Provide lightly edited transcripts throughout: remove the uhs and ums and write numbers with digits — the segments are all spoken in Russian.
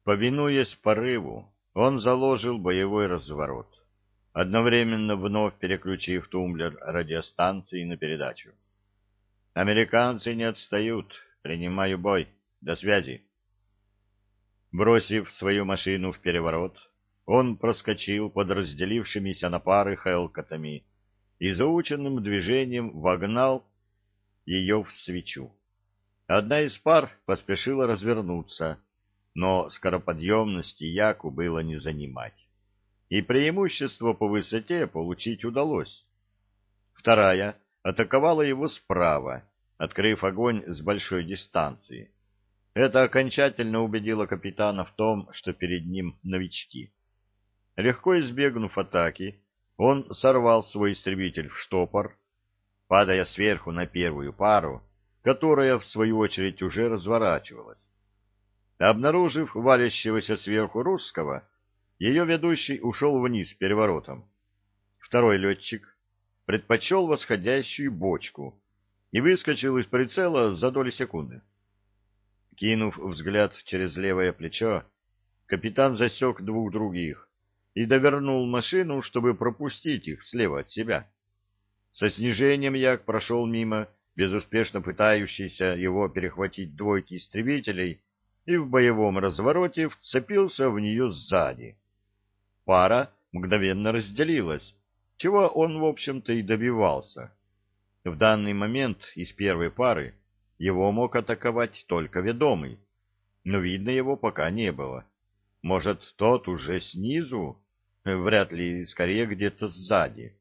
Повинуясь порыву, он заложил боевой разворот, одновременно вновь переключив тумблер радиостанции на передачу. «Американцы не отстают. Принимаю бой. До связи». Бросив свою машину в переворот, он проскочил под разделившимися на пары хелкотами и заученным движением вогнал ее в свечу. Одна из пар поспешила развернуться, но скороподъемности Яку было не занимать, и преимущество по высоте получить удалось. Вторая атаковала его справа, открыв огонь с большой дистанции. Это окончательно убедило капитана в том, что перед ним новички. Легко избегнув атаки, он сорвал свой истребитель в штопор, падая сверху на первую пару, которая, в свою очередь, уже разворачивалась. Обнаружив валящегося сверху русского, ее ведущий ушел вниз переворотом. Второй летчик предпочел восходящую бочку и выскочил из прицела за доли секунды. Кинув взгляд через левое плечо, капитан засек двух других и довернул машину, чтобы пропустить их слева от себя. Со снижением Як прошел мимо безуспешно пытающейся его перехватить двойки истребителей и в боевом развороте вцепился в нее сзади. Пара мгновенно разделилась, чего он, в общем-то, и добивался. В данный момент из первой пары его мог атаковать только ведомый, но видно его пока не было. Может, тот уже снизу? Вряд ли, скорее где-то сзади.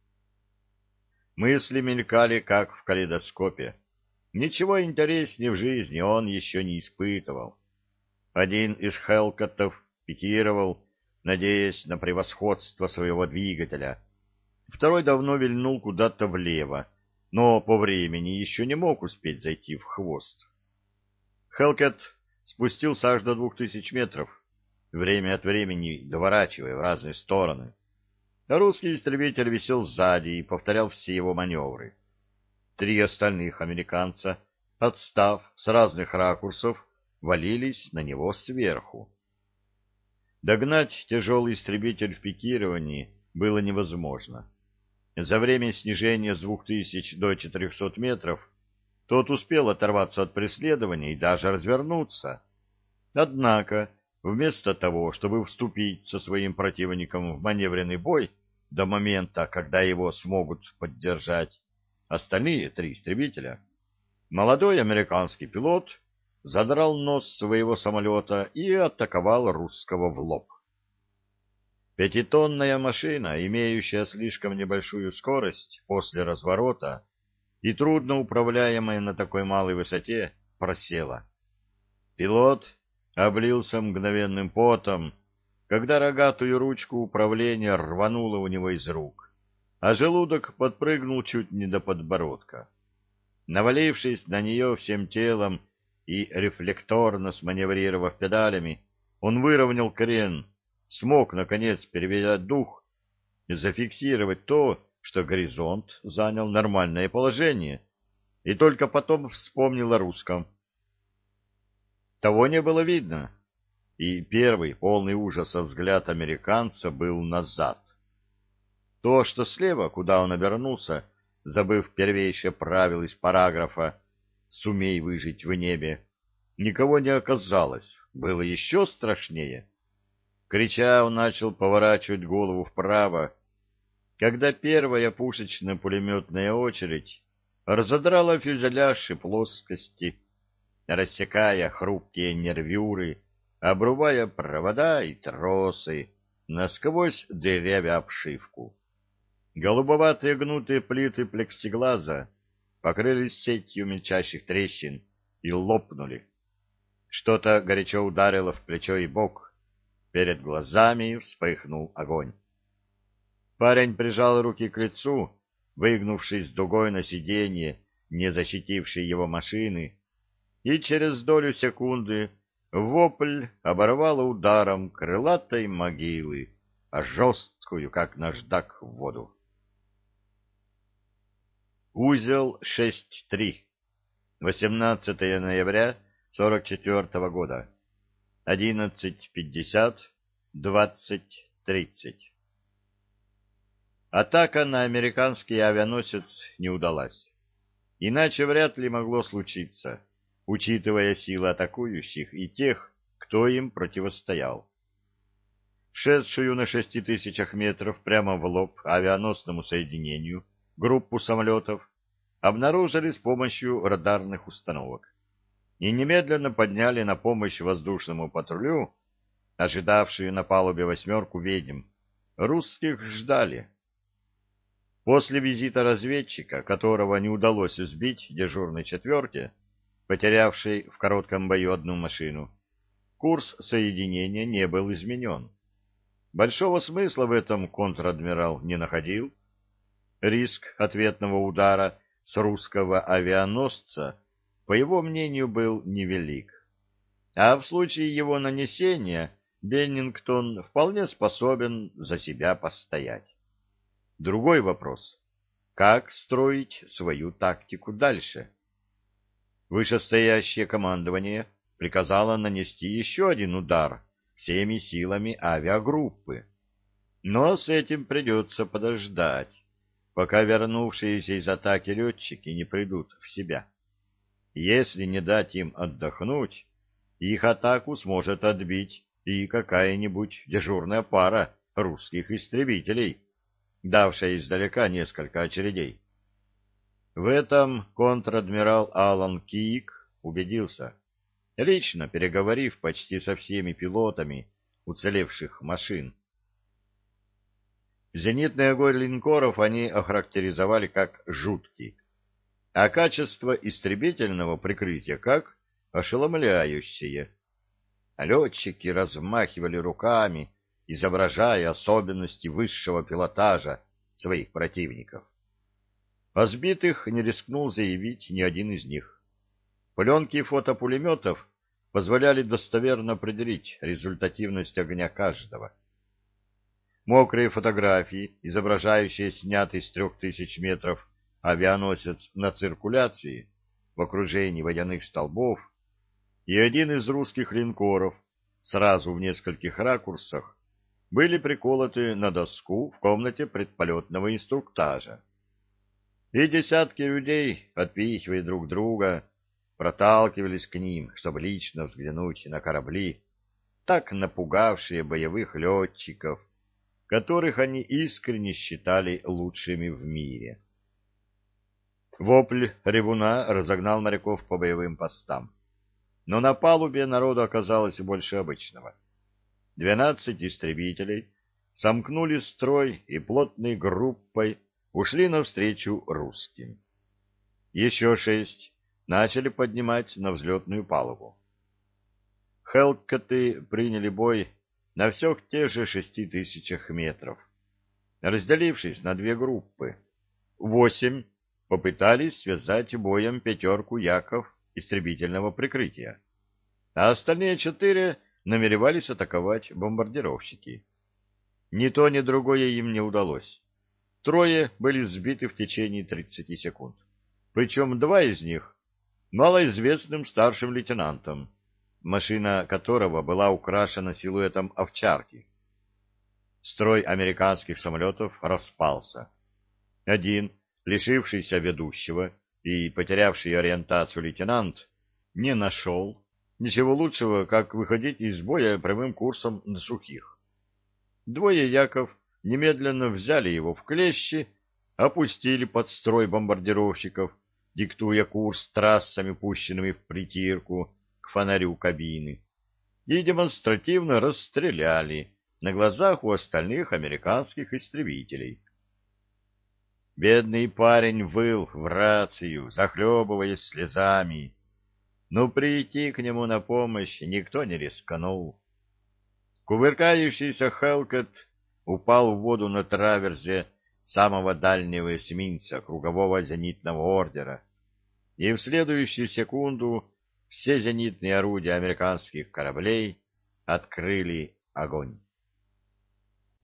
Мысли мелькали, как в калейдоскопе. Ничего интереснее в жизни он еще не испытывал. Один из Хелкотов пикировал, надеясь на превосходство своего двигателя. Второй давно вильнул куда-то влево, но по времени еще не мог успеть зайти в хвост. Хелкет спустился аж до 2000 метров, время от времени доворачивая в разные стороны. А русский истребитель висел сзади и повторял все его маневры. Три остальных американца, отстав с разных ракурсов, валились на него сверху. Догнать тяжелый истребитель в пикировании было невозможно. За время снижения с 2000 до 400 метров тот успел оторваться от преследования и даже развернуться. Однако, вместо того, чтобы вступить со своим противником в маневренный бой до момента, когда его смогут поддержать остальные три истребителя, молодой американский пилот задрал нос своего самолета и атаковал русского в лоб. Пятитонная машина, имеющая слишком небольшую скорость после разворота и трудно управляемая на такой малой высоте, просела. Пилот облился мгновенным потом, когда рогатую ручку управления рвануло у него из рук, а желудок подпрыгнул чуть не до подбородка. Навалившись на нее всем телом и рефлекторно сманеврировав педалями, он выровнял крен, смог, наконец, переведя дух и зафиксировать то, что горизонт занял нормальное положение, и только потом вспомнил о русском. Того не было видно, и первый, полный ужаса взгляд американца был назад. То, что слева, куда он обернулся, забыв первейшее правило из параграфа «Сумей выжить в небе», никого не оказалось, было еще страшнее. Крича, он начал поворачивать голову вправо, когда первая пушечно-пулеметная очередь разодрала фюзеляж и плоскости, рассекая хрупкие нервюры, обрубая провода и тросы, насквозь дырявя обшивку. Голубоватые гнутые плиты плексиглаза покрылись сетью мельчайших трещин и лопнули. Что-то горячо ударило в плечо и бок. Перед глазами вспыхнул огонь. Парень прижал руки к лицу, выгнувшись дугой на сиденье, не защитившей его машины, и через долю секунды вопль оборвало ударом крылатой могилы, а жесткую, как наждак, в воду. Узел 6.3. 18 ноября 44 года. 11:50, 20:30. Атака на американский авианосец не удалась. Иначе вряд ли могло случиться, учитывая силы атакующих и тех, кто им противостоял. Шедшую на 6000 метров прямо в лоб авианосному соединению группу самолетов обнаружили с помощью радарных установок и немедленно подняли на помощь воздушному патрулю, ожидавшую на палубе восьмерку ведьм. Русских ждали. После визита разведчика, которого не удалось сбить дежурной четверке, потерявшей в коротком бою одну машину, курс соединения не был изменен. Большого смысла в этом контр-адмирал не находил. Риск ответного удара с русского авианосца, по его мнению, был невелик. А в случае его нанесения Беннингтон вполне способен за себя постоять. Другой вопрос — как строить свою тактику дальше? Вышестоящее командование приказало нанести еще один удар всеми силами авиагруппы. Но с этим придется подождать, пока вернувшиеся из атаки летчики не придут в себя. Если не дать им отдохнуть, их атаку сможет отбить и какая-нибудь дежурная пара русских истребителей, давшая издалека несколько очередей. В этом контр-адмирал Алан Кик убедился, лично переговорив почти со всеми пилотами уцелевших машин. Зенитный огонь линкоров они охарактеризовали как жуткий, а качество истребительного прикрытия как ошеломляющее. Летчики размахивали руками, изображая особенности высшего пилотажа своих противников. О сбитых не рискнул заявить ни один из них. Пленки фотопулеметов позволяли достоверно определить результативность огня каждого. Мокрые фотографии, изображающие снятый с 3000 метров авианосец на циркуляции в окружении водяных столбов, и один из русских линкоров сразу в нескольких ракурсах были приколоты на доску в комнате предполетного инструктажа. И десятки людей, отпихивая друг друга, проталкивались к ним, чтобы лично взглянуть на корабли, так напугавшие боевых летчиков, которых они искренне считали лучшими в мире. Вопль ревуна разогнал моряков по боевым постам. Но на палубе народу оказалось больше обычного. 12 истребителей сомкнули строй и плотной группой ушли навстречу русским. Еще 6 начали поднимать на взлетную палубу. Хелкоты приняли бой на всех тех же 6000 метров, разделившись на 2 группы. 8 попытались связать боем пятерку яков истребительного прикрытия, а остальные 4 намеревались атаковать бомбардировщики. Ни то, ни другое им не удалось. 3 были сбиты в течение 30 секунд, причем 2 из них малоизвестным старшим лейтенантом, машина которого была украшена силуэтом овчарки. Строй американских самолетов распался. Один, лишившийся ведущего и потерявший ориентацию лейтенант, не нашел ничего лучшего, как выходить из боя прямым курсом на сухих. 2 яков немедленно взяли его в клещи, опустили под строй бомбардировщиков, диктуя курс трассами, пущенными в притирку к фонарю кабины, и демонстративно расстреляли на глазах у остальных американских истребителей. Бедный парень выл в рацию, захлебываясь слезами, но прийти к нему на помощь никто не рискнул. Кувыркающийся Хелкот упал в воду на траверзе самого дальнего эсминца кругового зенитного ордера, и в следующую секунду все зенитные орудия американских кораблей открыли огонь.